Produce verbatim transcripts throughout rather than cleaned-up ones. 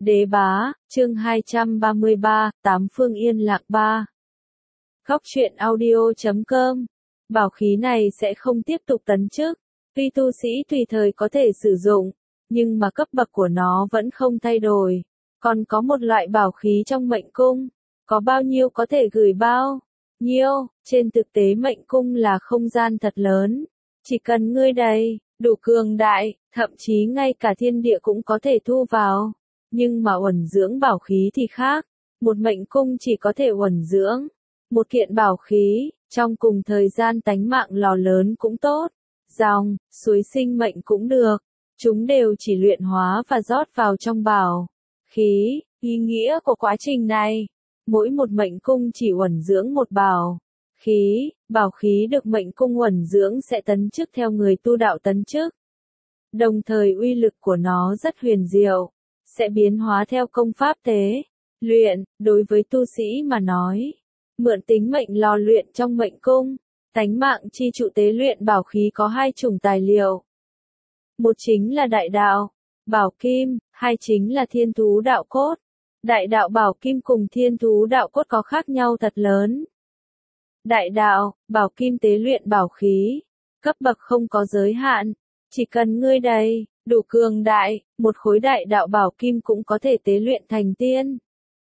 Đế bá, chương hai trăm ba mươi ba, Tám phương yên lạc ba. Góc truyện audio chấm com. Bảo khí này sẽ không tiếp tục tấn chức. Tuy tu sĩ tùy thời có thể sử dụng, nhưng mà cấp bậc của nó vẫn không thay đổi. Còn có một loại bảo khí trong mệnh cung. Có bao nhiêu có thể gửi bao nhiêu. Trên thực tế mệnh cung là không gian thật lớn. Chỉ cần ngươi đầy, đủ cường đại, thậm chí ngay cả thiên địa cũng có thể thu vào. Nhưng mà uẩn dưỡng bảo khí thì khác. Một mệnh cung chỉ có thể uẩn dưỡng một kiện bảo khí, trong cùng thời gian tánh mạng lò lớn cũng tốt. Dòng, suối sinh mệnh cũng được. Chúng đều chỉ luyện hóa và rót vào trong bảo khí. Ý nghĩa của quá trình này, mỗi một mệnh cung chỉ uẩn dưỡng một bảo khí, bảo khí được mệnh cung uẩn dưỡng sẽ tấn chức theo người tu đạo tấn chức. Đồng thời uy lực của nó rất huyền diệu, sẽ biến hóa theo công pháp tế luyện. Đối với tu sĩ mà nói, mượn tính mệnh lò luyện trong mệnh cung, tánh mạng chi trụ tế luyện bảo khí có hai chủng tài liệu. Một chính là đại đạo bảo kim, hai chính là thiên thú đạo cốt. Đại đạo bảo kim cùng thiên thú đạo cốt có khác nhau thật lớn. Đại đạo bảo kim tế luyện bảo khí, cấp bậc không có giới hạn, chỉ cần ngươi đầy, đủ cường đại, một khối đại đạo bảo kim cũng có thể tế luyện thành tiên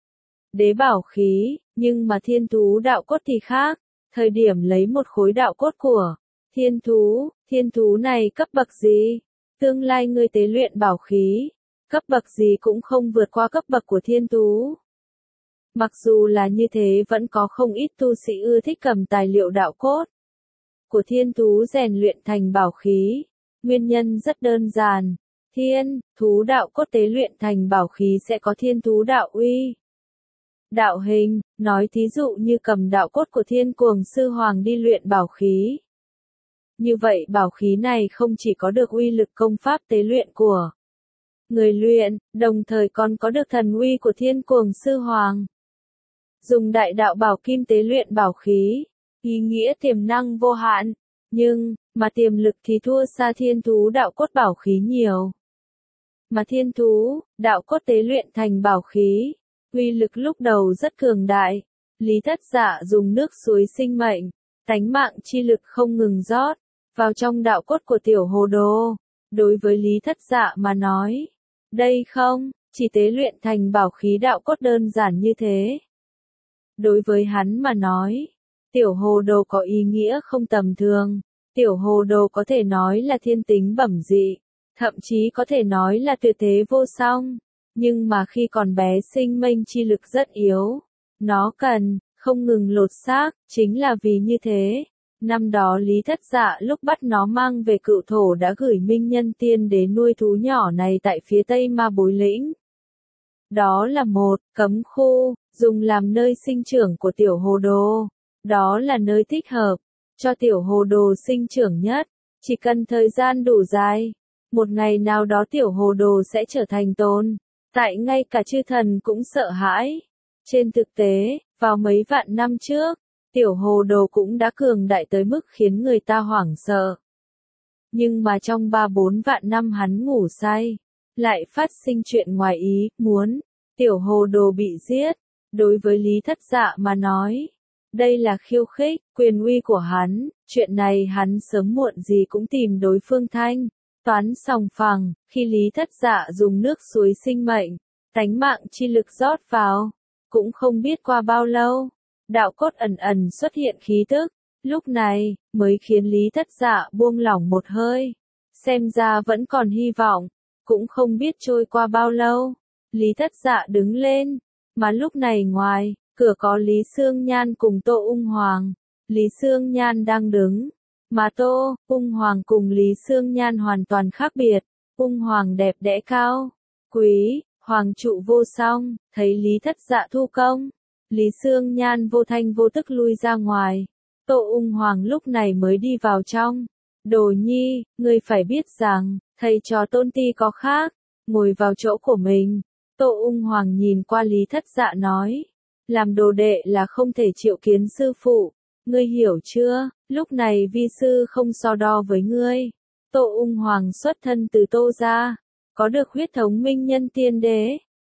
đế bảo khí. Nhưng mà thiên thú đạo cốt thì khác. Thời điểm lấy một khối đạo cốt của thiên thú, thiên thú này cấp bậc gì? Tương lai ngươi tế luyện bảo khí, cấp bậc gì cũng không vượt qua cấp bậc của thiên thú. Mặc dù là như thế vẫn có không ít tu sĩ ưa thích cầm tài liệu đạo cốt của thiên thú rèn luyện thành bảo khí. Nguyên nhân rất đơn giản, thiên thú đạo cốt tế luyện thành bảo khí sẽ có thiên thú đạo uy. Đạo hình, nói thí dụ như cầm đạo cốt của thiên cuồng sư hoàng đi luyện bảo khí. Như vậy bảo khí này không chỉ có được uy lực công pháp tế luyện của người luyện, đồng thời còn có được thần uy của thiên cuồng sư hoàng. Dùng đại đạo bảo kim tế luyện bảo khí, ý nghĩa tiềm năng vô hạn, nhưng, mà tiềm lực thì thua xa thiên thú đạo cốt bảo khí nhiều. Mà thiên thú, đạo cốt tế luyện thành bảo khí, uy lực lúc đầu rất cường đại. Lý Thất Dạ dùng nước suối sinh mệnh, tánh mạng chi lực không ngừng rót vào trong đạo cốt của tiểu hồ đồ. Đối với Lý Thất Dạ mà nói, đây không chỉ tế luyện thành bảo khí đạo cốt đơn giản như thế. Đối với hắn mà nói, tiểu hồ đồ có ý nghĩa không tầm thường. Tiểu hồ đồ có thể nói là thiên tính bẩm dị, thậm chí có thể nói là tuyệt thế vô song. Nhưng mà khi còn bé sinh mệnh chi lực rất yếu. Nó cần, không ngừng lột xác, chính là vì như thế. Năm đó Lý Thất Dạ lúc bắt nó mang về cựu thổ đã gửi Minh Nhân Tiên Đế nuôi thú nhỏ này tại phía tây Ma Bối Lĩnh. Đó là một cấm khu, dùng làm nơi sinh trưởng của tiểu hồ đồ. Đó là nơi thích hợp cho tiểu hồ đồ sinh trưởng nhất. Chỉ cần thời gian đủ dài, một ngày nào đó tiểu hồ đồ sẽ trở thành tồn tại ngay cả chư thần cũng sợ hãi. Trên thực tế, vào mấy vạn năm trước, tiểu hồ đồ cũng đã cường đại tới mức khiến người ta hoảng sợ. Nhưng mà trong ba bốn vạn năm hắn ngủ say, lại phát sinh chuyện ngoài ý muốn, tiểu hồ đồ bị giết. Đối với Lý Thất Dạ mà nói, đây là khiêu khích quyền uy của hắn. Chuyện này hắn sớm muộn gì cũng tìm đối phương thanh toán sòng phẳng. Khi Lý Thất Dạ dùng nước suối sinh mệnh, tánh mạng chi lực rót vào, cũng không biết qua bao lâu, đạo cốt ẩn ẩn xuất hiện khí tức. Lúc này, mới khiến Lý Thất Dạ buông lỏng một hơi. Xem ra vẫn còn hy vọng. Cũng không biết trôi qua bao lâu, Lý Thất Dạ đứng lên. Mà lúc này ngoài cửa có Lý Sương Nhan cùng Tô Ung Hoàng. Lý Sương Nhan đang đứng, mà Tô Ung Hoàng cùng Lý Sương Nhan hoàn toàn khác biệt. Ung Hoàng đẹp đẽ cao quý, hoàng trụ vô song. Thấy Lý Thất Dạ thu công, Lý Sương Nhan vô thanh vô tức lui ra ngoài. Tô Ung Hoàng lúc này mới đi vào trong. Đồ nhi, ngươi phải biết rằng, thầy trò Tôn Ti có khác. Ngồi vào chỗ của mình. Tô Ung Hoàng nhìn qua Lý Thất Dạ nói, làm đồ đệ là không thể triệu kiến sư phụ. Ngươi hiểu chưa? Lúc này vi sư không so đo với ngươi. Tô Ung Hoàng xuất thân từ Tô gia, có được huyết thống Minh Nhân Tiên Đế.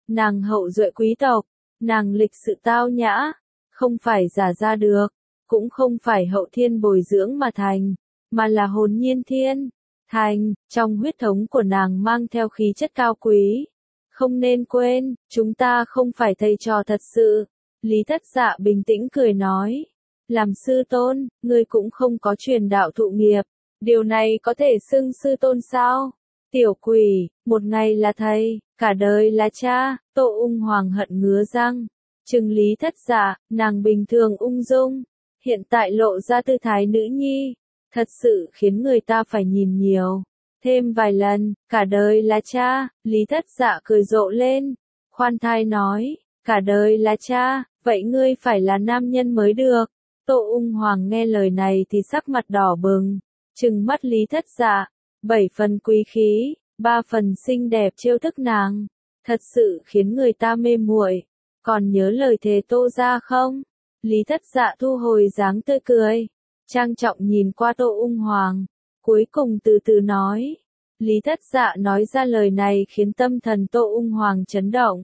nàng hậu duệ quý tộc, nàng lịch sự tao nhã, không phải giả ra được, cũng không phải hậu thiên bồi dưỡng mà thành, mà là hồn nhiên thiên, thành, trong huyết thống của nàng mang theo khí chất cao quý. Không nên quên, chúng ta không phải thầy trò thật sự. Lý Thất Dạ bình tĩnh cười nói, làm sư tôn, ngươi cũng không có truyền đạo thụ nghiệp, điều này có thể xưng sư tôn sao? Tiểu quỷ, một ngày là thầy, cả đời là cha. Tô Ung Hoàng hận ngứa răng, trừng Lý Thất Dạ, nàng bình thường ung dung, hiện tại lộ ra tư thái nữ nhi, thật sự khiến người ta phải nhìn nhiều. Thêm vài lần, cả đời là cha. Lý Thất Dạ cười rộ lên, khoan thai nói, cả đời là cha, vậy ngươi phải là nam nhân mới được. Tô Ung Hoàng nghe lời này thì sắc mặt đỏ bừng, trừng mắt Lý Thất Dạ, bảy phần quý khí, ba phần xinh đẹp trêu thức nàng, thật sự khiến người ta mê muội. Còn nhớ lời thề Tô gia không? Lý Thất Dạ thu hồi dáng tươi cười, trang trọng nhìn qua Tô Ung Hoàng, cuối cùng từ từ nói. Lý Thất Dạ nói ra lời này khiến tâm thần Tô Ung Hoàng chấn động.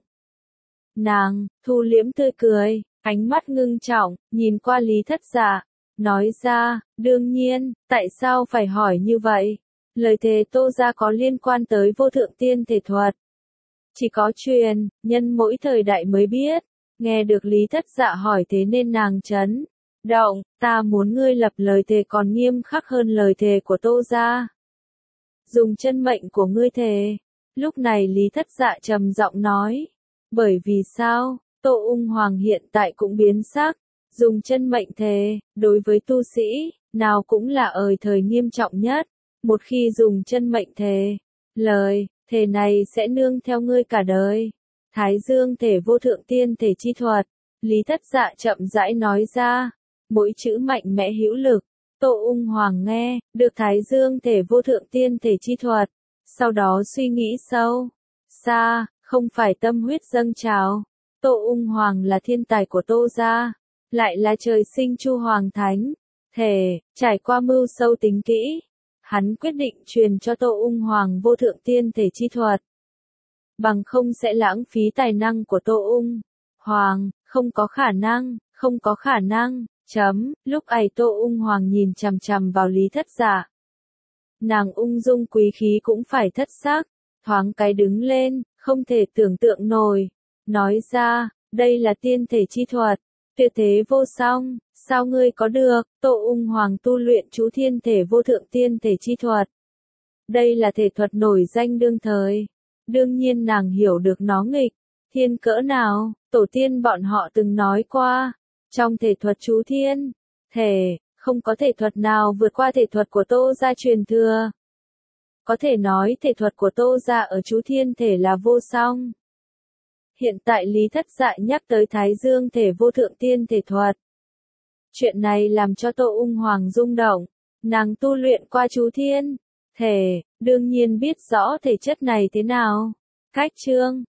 Nàng thu liễm tươi cười, ánh mắt ngưng trọng, nhìn qua Lý Thất Dạ, nói ra, đương nhiên, tại sao phải hỏi như vậy? Lời thề Tô gia có liên quan tới vô thượng tiên thể thuật. Chỉ có truyền, nhân mỗi thời đại mới biết. Nghe được Lý Thất Dạ hỏi thế nên nàng chấn động, ta muốn ngươi lập lời thề còn nghiêm khắc hơn lời thề của Tô gia. Dùng chân mệnh của ngươi thề. Lúc này Lý Thất Dạ trầm giọng nói. Bởi vì sao? Tô Ung Hoàng hiện tại cũng biến sắc. Dùng chân mệnh thề, đối với tu sĩ, nào cũng là ời thời nghiêm trọng nhất. Một khi dùng chân mệnh thề, lời thề này sẽ nương theo ngươi cả đời. Thái Dương thể vô thượng tiên thể chi thuật. Lý Thất Dạ chậm rãi nói ra, mỗi chữ mạnh mẽ hữu lực. Tô Ung Hoàng nghe được Thái Dương thể vô thượng tiên thể chi thuật, sau đó suy nghĩ sâu xa, không phải tâm huyết dâng trào. Tô Ung Hoàng là thiên tài của Tô gia, lại là trời sinh Chu Hoàng Thánh thể, trải qua mưu sâu tính kỹ, hắn quyết định truyền cho Tô Ung Hoàng vô thượng tiên thể chi thuật. Bằng không sẽ lãng phí tài năng của Tô Ung Hoàng, không có khả năng, không có khả năng, chấm, lúc ấy Tô Ung Hoàng nhìn chằm chằm vào Lý Thất Dạ. Nàng ung dung quý khí cũng phải thất sắc, thoáng cái đứng lên, không thể tưởng tượng nổi, nói ra, đây là tiên thể chi thuật, tuyệt thế vô song, sao ngươi có được? Tô Ung Hoàng tu luyện chú thiên thể vô thượng tiên thể chi thuật. Đây là thể thuật nổi danh đương thời. Đương nhiên nàng hiểu được nó nghịch thiên cỡ nào, tổ tiên bọn họ từng nói qua, trong thể thuật chú thiên thể, không có thể thuật nào vượt qua thể thuật của Tô gia truyền thừa. Có thể nói thể thuật của Tô gia ở chú thiên thể là vô song. Hiện tại Lý Thất Dạ nhắc tới Thái Dương thể vô thượng tiên thể thuật. Chuyện này làm cho Tô Ung Hoàng rung động, nàng tu luyện qua chú thiên thể, đương nhiên biết rõ thể chất này thế nào. Cách chương